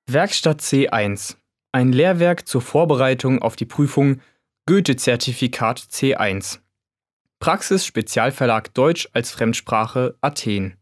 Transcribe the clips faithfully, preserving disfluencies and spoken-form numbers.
Werkstatt C eins. Ein Lehrwerk zur Vorbereitung auf die Prüfung Goethe-Zertifikat C eins. Praxis Spezialverlag Deutsch als Fremdsprache Athen.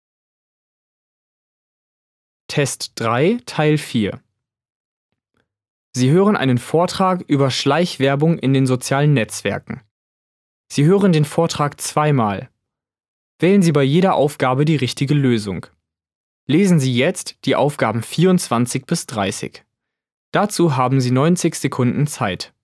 Test drei Teil vier. Sie hören einen Vortrag über Schleichwerbung in den sozialen Netzwerken. Sie hören den Vortrag zweimal. Wählen Sie bei jeder Aufgabe die richtige Lösung. Lesen Sie jetzt die Aufgaben vierundzwanzig bis dreißig. Dazu haben Sie neunzig Sekunden Zeit.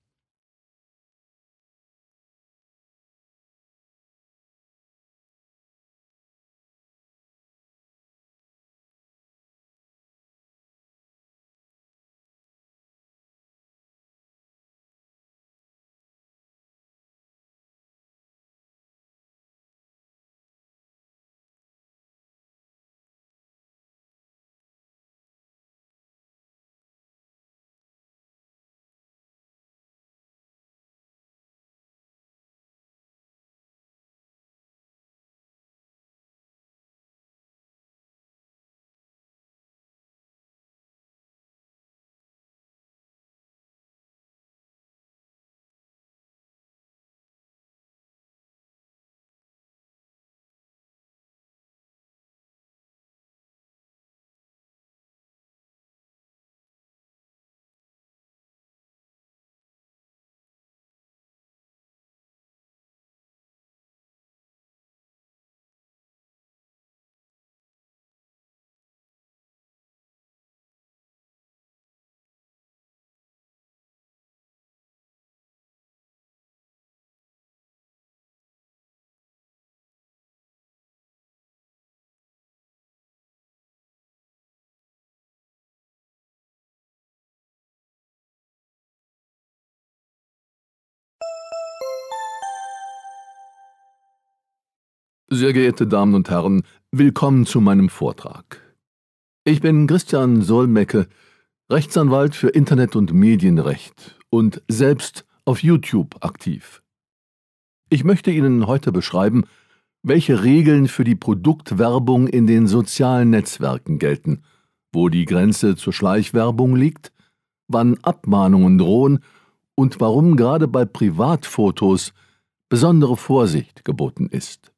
Sehr geehrte Damen und Herren, willkommen zu meinem Vortrag. Ich bin Christian Solmecke, Rechtsanwalt für Internet- und Medienrecht und selbst auf YouTube aktiv. Ich möchte Ihnen heute beschreiben, welche Regeln für die Produktwerbung in den sozialen Netzwerken gelten, wo die Grenze zur Schleichwerbung liegt, wann Abmahnungen drohen und warum gerade bei Privatfotos besondere Vorsicht geboten ist.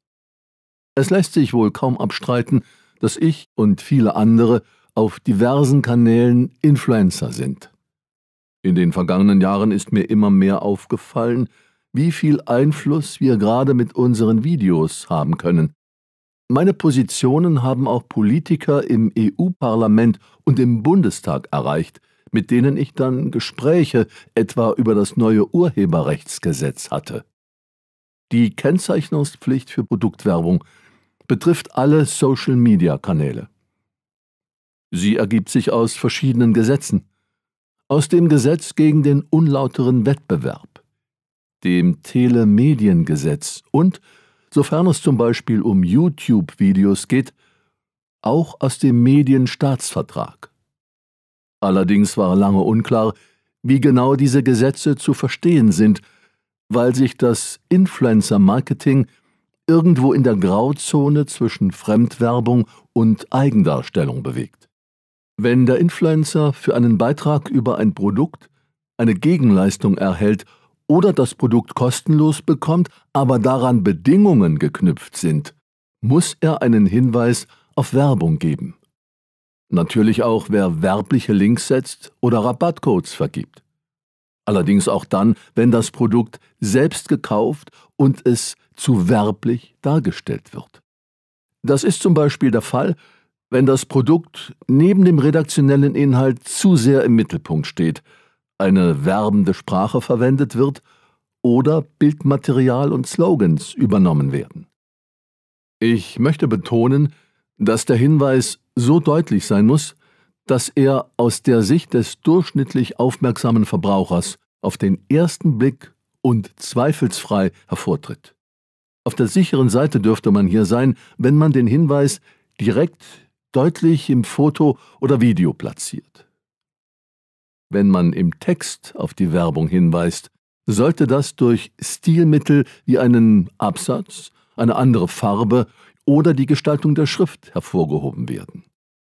Es lässt sich wohl kaum abstreiten, dass ich und viele andere auf diversen Kanälen Influencer sind. In den vergangenen Jahren ist mir immer mehr aufgefallen, wie viel Einfluss wir gerade mit unseren Videos haben können. Meine Positionen haben auch Politiker im E U-Parlament und im Bundestag erreicht, mit denen ich dann Gespräche etwa über das neue Urheberrechtsgesetz hatte. Die Kennzeichnungspflicht für Produktwerbung betrifft alle Social-Media-Kanäle. Sie ergibt sich aus verschiedenen Gesetzen. Aus dem Gesetz gegen den unlauteren Wettbewerb, dem Telemediengesetz und, sofern es zum Beispiel um YouTube-Videos geht, auch aus dem Medienstaatsvertrag. Allerdings war lange unklar, wie genau diese Gesetze zu verstehen sind, weil sich das Influencer-Marketing irgendwo in der Grauzone zwischen Fremdwerbung und Eigendarstellung bewegt. Wenn der Influencer für einen Beitrag über ein Produkt eine Gegenleistung erhält oder das Produkt kostenlos bekommt, aber daran Bedingungen geknüpft sind, muss er einen Hinweis auf Werbung geben. Natürlich auch, wer werbliche Links setzt oder Rabattcodes vergibt. Allerdings auch dann, wenn das Produkt selbst gekauft und es zu werblich dargestellt wird. Das ist zum Beispiel der Fall, wenn das Produkt neben dem redaktionellen Inhalt zu sehr im Mittelpunkt steht, eine werbende Sprache verwendet wird oder Bildmaterial und Slogans übernommen werden. Ich möchte betonen, dass der Hinweis so deutlich sein muss, dass er aus der Sicht des durchschnittlich aufmerksamen Verbrauchers auf den ersten Blick und zweifelsfrei hervortritt. Auf der sicheren Seite dürfte man hier sein, wenn man den Hinweis direkt, deutlich im Foto oder Video platziert. Wenn man im Text auf die Werbung hinweist, sollte das durch Stilmittel wie einen Absatz, eine andere Farbe oder die Gestaltung der Schrift hervorgehoben werden.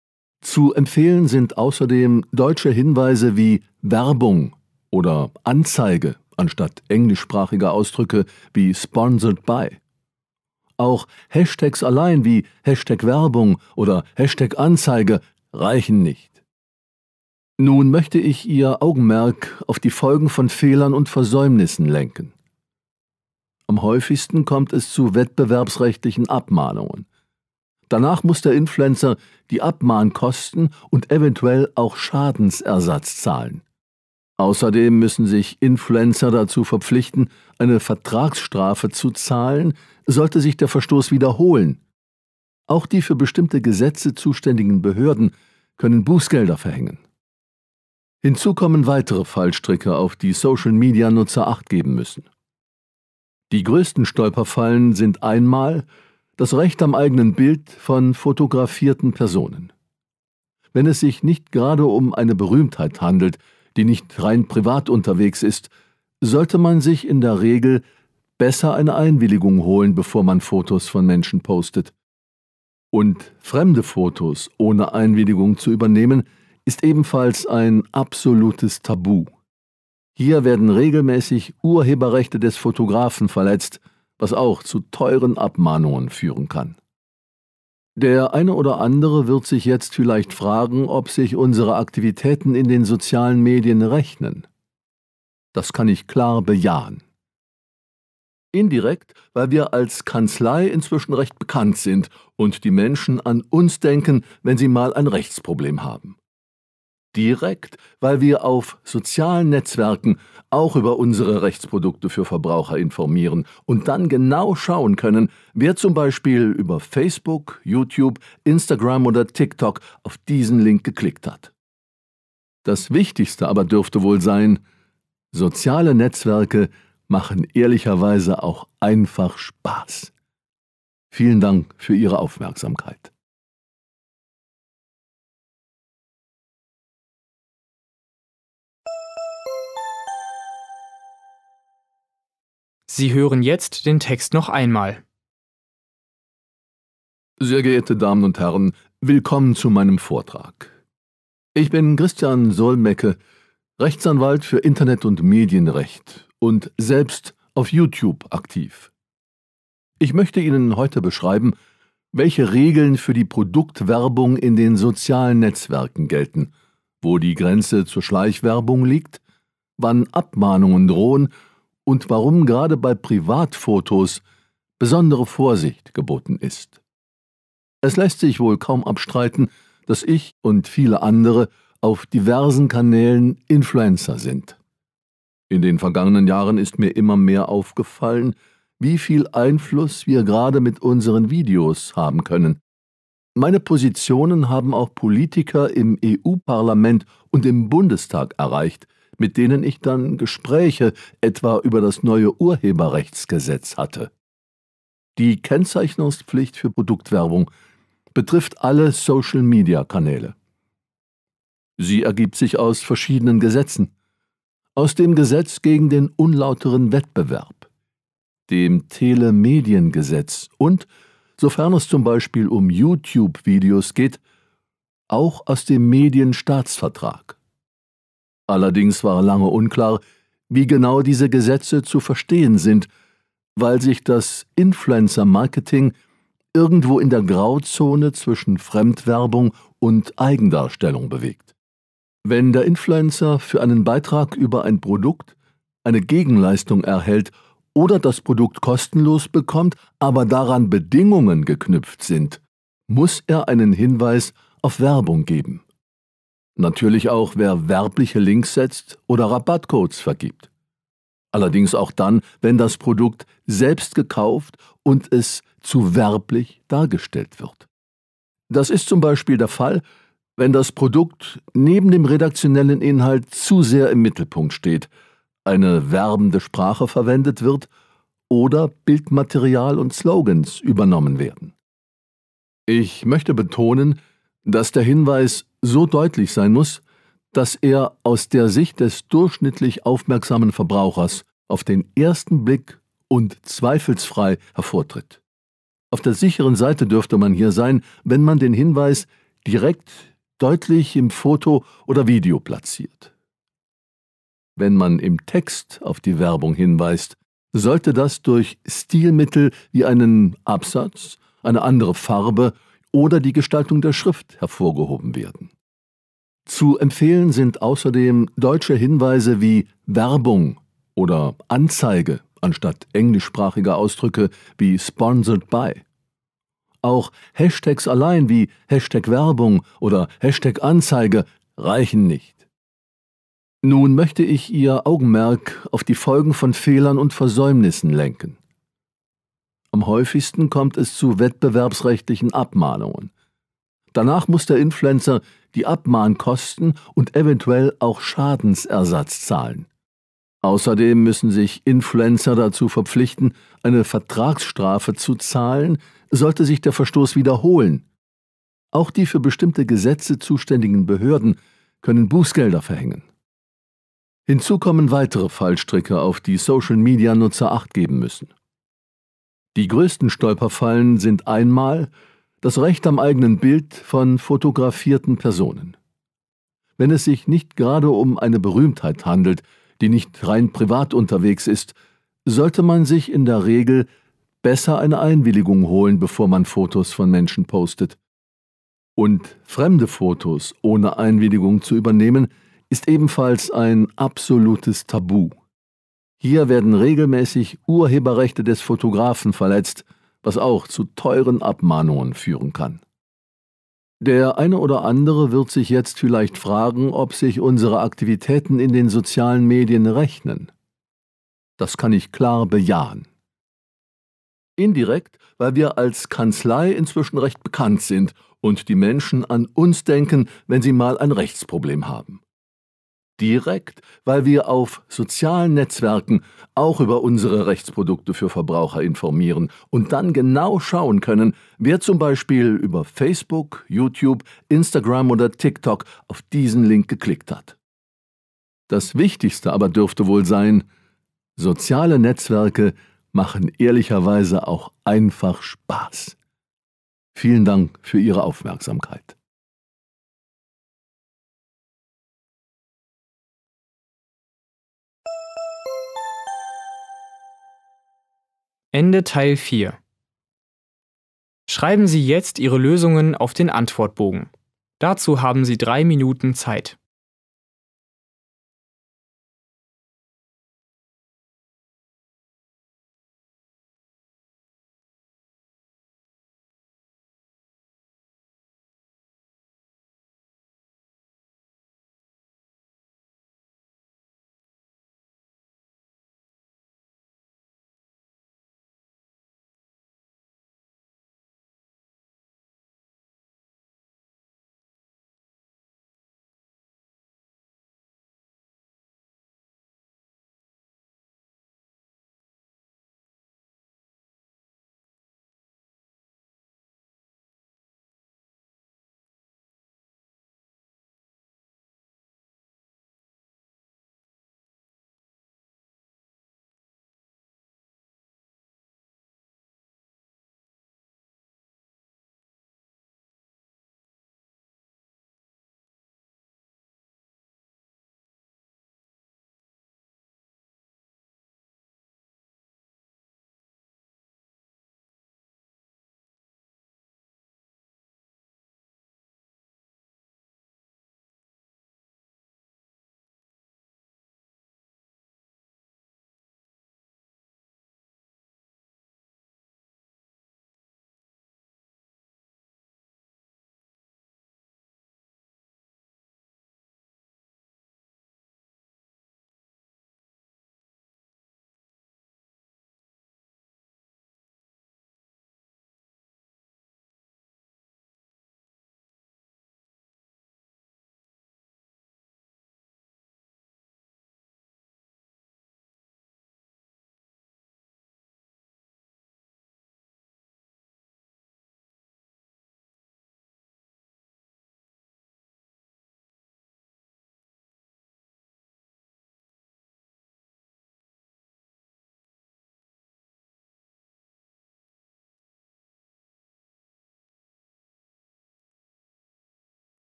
Zu empfehlen sind außerdem deutsche Hinweise wie Werbung oder Anzeige anstatt englischsprachiger Ausdrücke wie Sponsored by. Auch Hashtags allein wie Hashtag Werbung oder Hashtag Anzeige reichen nicht. Nun möchte ich Ihr Augenmerk auf die Folgen von Fehlern und Versäumnissen lenken. Am häufigsten kommt es zu wettbewerbsrechtlichen Abmahnungen. Danach muss der Influencer die Abmahnkosten und eventuell auch Schadensersatz zahlen. Außerdem müssen sich Influencer dazu verpflichten, eine Vertragsstrafe zu zahlen, sollte sich der Verstoß wiederholen. Auch die für bestimmte Gesetze zuständigen Behörden können Bußgelder verhängen. Hinzu kommen weitere Fallstricke, auf die Social-Media-Nutzer Acht geben müssen. Die größten Stolperfallen sind einmal das Recht am eigenen Bild von fotografierten Personen. Wenn es sich nicht gerade um eine Berühmtheit handelt, die nicht rein privat unterwegs ist, sollte man sich in der Regel besser eine Einwilligung holen, bevor man Fotos von Menschen postet. Und fremde Fotos ohne Einwilligung zu übernehmen, ist ebenfalls ein absolutes Tabu. Hier werden regelmäßig Urheberrechte des Fotografen verletzt, was auch zu teuren Abmahnungen führen kann. Der eine oder andere wird sich jetzt vielleicht fragen, ob sich unsere Aktivitäten in den sozialen Medien rechnen. Das kann ich klar bejahen. Indirekt, weil wir als Kanzlei inzwischen recht bekannt sind und die Menschen an uns denken, wenn sie mal ein Rechtsproblem haben. Direkt, weil wir auf sozialen Netzwerken auch über unsere Rechtsprodukte für Verbraucher informieren und dann genau schauen können, wer zum Beispiel über Facebook, YouTube, Instagram oder TikTok auf diesen Link geklickt hat. Das Wichtigste aber dürfte wohl sein, soziale Netzwerke machen ehrlicherweise auch einfach Spaß. Vielen Dank für Ihre Aufmerksamkeit. Sie hören jetzt den Text noch einmal. Sehr geehrte Damen und Herren, willkommen zu meinem Vortrag. Ich bin Christian Solmecke, Rechtsanwalt für Internet- und Medienrecht und selbst auf YouTube aktiv. Ich möchte Ihnen heute beschreiben, welche Regeln für die Produktwerbung in den sozialen Netzwerken gelten, wo die Grenze zur Schleichwerbung liegt, wann Abmahnungen drohen und warum gerade bei Privatfotos besondere Vorsicht geboten ist. Es lässt sich wohl kaum abstreiten, dass ich und viele andere auf diversen Kanälen Influencer sind. In den vergangenen Jahren ist mir immer mehr aufgefallen, wie viel Einfluss wir gerade mit unseren Videos haben können. Meine Positionen haben auch Politiker im E U-Parlament und im Bundestag erreicht, mit denen ich dann Gespräche etwa über das neue Urheberrechtsgesetz hatte. Die Kennzeichnungspflicht für Produktwerbung betrifft alle Social-Media-Kanäle. Sie ergibt sich aus verschiedenen Gesetzen. Aus dem Gesetz gegen den unlauteren Wettbewerb, dem Telemediengesetz und, sofern es zum Beispiel um YouTube-Videos geht, auch aus dem Medienstaatsvertrag. Allerdings war lange unklar, wie genau diese Gesetze zu verstehen sind, weil sich das Influencer-Marketing irgendwo in der Grauzone zwischen Fremdwerbung und Eigendarstellung bewegt. Wenn der Influencer für einen Beitrag über ein Produkt eine Gegenleistung erhält oder das Produkt kostenlos bekommt, aber daran Bedingungen geknüpft sind, muss er einen Hinweis auf Werbung geben. Natürlich auch, wer werbliche Links setzt oder Rabattcodes vergibt. Allerdings auch dann, wenn das Produkt selbst gekauft und es zu werblich dargestellt wird. Das ist zum Beispiel der Fall, wenn das Produkt neben dem redaktionellen Inhalt zu sehr im Mittelpunkt steht, eine werbende Sprache verwendet wird oder Bildmaterial und Slogans übernommen werden. Ich möchte betonen, dass der Hinweis so deutlich sein muss, dass er aus der Sicht des durchschnittlich aufmerksamen Verbrauchers auf den ersten Blick und zweifelsfrei hervortritt. Auf der sicheren Seite dürfte man hier sein, wenn man den Hinweis direkt deutlich im Foto oder Video platziert. Wenn man im Text auf die Werbung hinweist, sollte das durch Stilmittel wie einen Absatz, eine andere Farbe oder die Gestaltung der Schrift hervorgehoben werden. Zu empfehlen sind außerdem deutsche Hinweise wie Werbung oder Anzeige anstatt englischsprachiger Ausdrücke wie Sponsored by. Auch Hashtags allein wie Hashtag Werbung oder Hashtag Anzeige reichen nicht. Nun möchte ich Ihr Augenmerk auf die Folgen von Fehlern und Versäumnissen lenken. Am häufigsten kommt es zu wettbewerbsrechtlichen Abmahnungen. Danach muss der Influencer die Abmahnkosten und eventuell auch Schadensersatz zahlen. Außerdem müssen sich Influencer dazu verpflichten, eine Vertragsstrafe zu zahlen, sollte sich der Verstoß wiederholen. Auch die für bestimmte Gesetze zuständigen Behörden können Bußgelder verhängen. Hinzu kommen weitere Fallstricke, auf die Social-Media-Nutzer Acht geben müssen. Die größten Stolperfallen sind einmal das Recht am eigenen Bild von fotografierten Personen. Wenn es sich nicht gerade um eine Berühmtheit handelt, die nicht rein privat unterwegs ist, sollte man sich in der Regel besser eine Einwilligung holen, bevor man Fotos von Menschen postet. Und fremde Fotos ohne Einwilligung zu übernehmen, ist ebenfalls ein absolutes Tabu. Hier werden regelmäßig Urheberrechte des Fotografen verletzt, was auch zu teuren Abmahnungen führen kann. Der eine oder andere wird sich jetzt vielleicht fragen, ob sich unsere Aktivitäten in den sozialen Medien rechnen. Das kann ich klar bejahen. Indirekt, weil wir als Kanzlei inzwischen recht bekannt sind und die Menschen an uns denken, wenn sie mal ein Rechtsproblem haben. Direkt, weil wir auf sozialen Netzwerken auch über unsere Rechtsprodukte für Verbraucher informieren und dann genau schauen können, wer zum Beispiel über Facebook, YouTube, Instagram oder TikTok auf diesen Link geklickt hat. Das Wichtigste aber dürfte wohl sein, soziale Netzwerke machen ehrlicherweise auch einfach Spaß. Vielen Dank für Ihre Aufmerksamkeit. Ende Teil vier. Schreiben Sie jetzt Ihre Lösungen auf den Antwortbogen. Dazu haben Sie drei Minuten Zeit.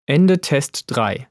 Ende Test drei.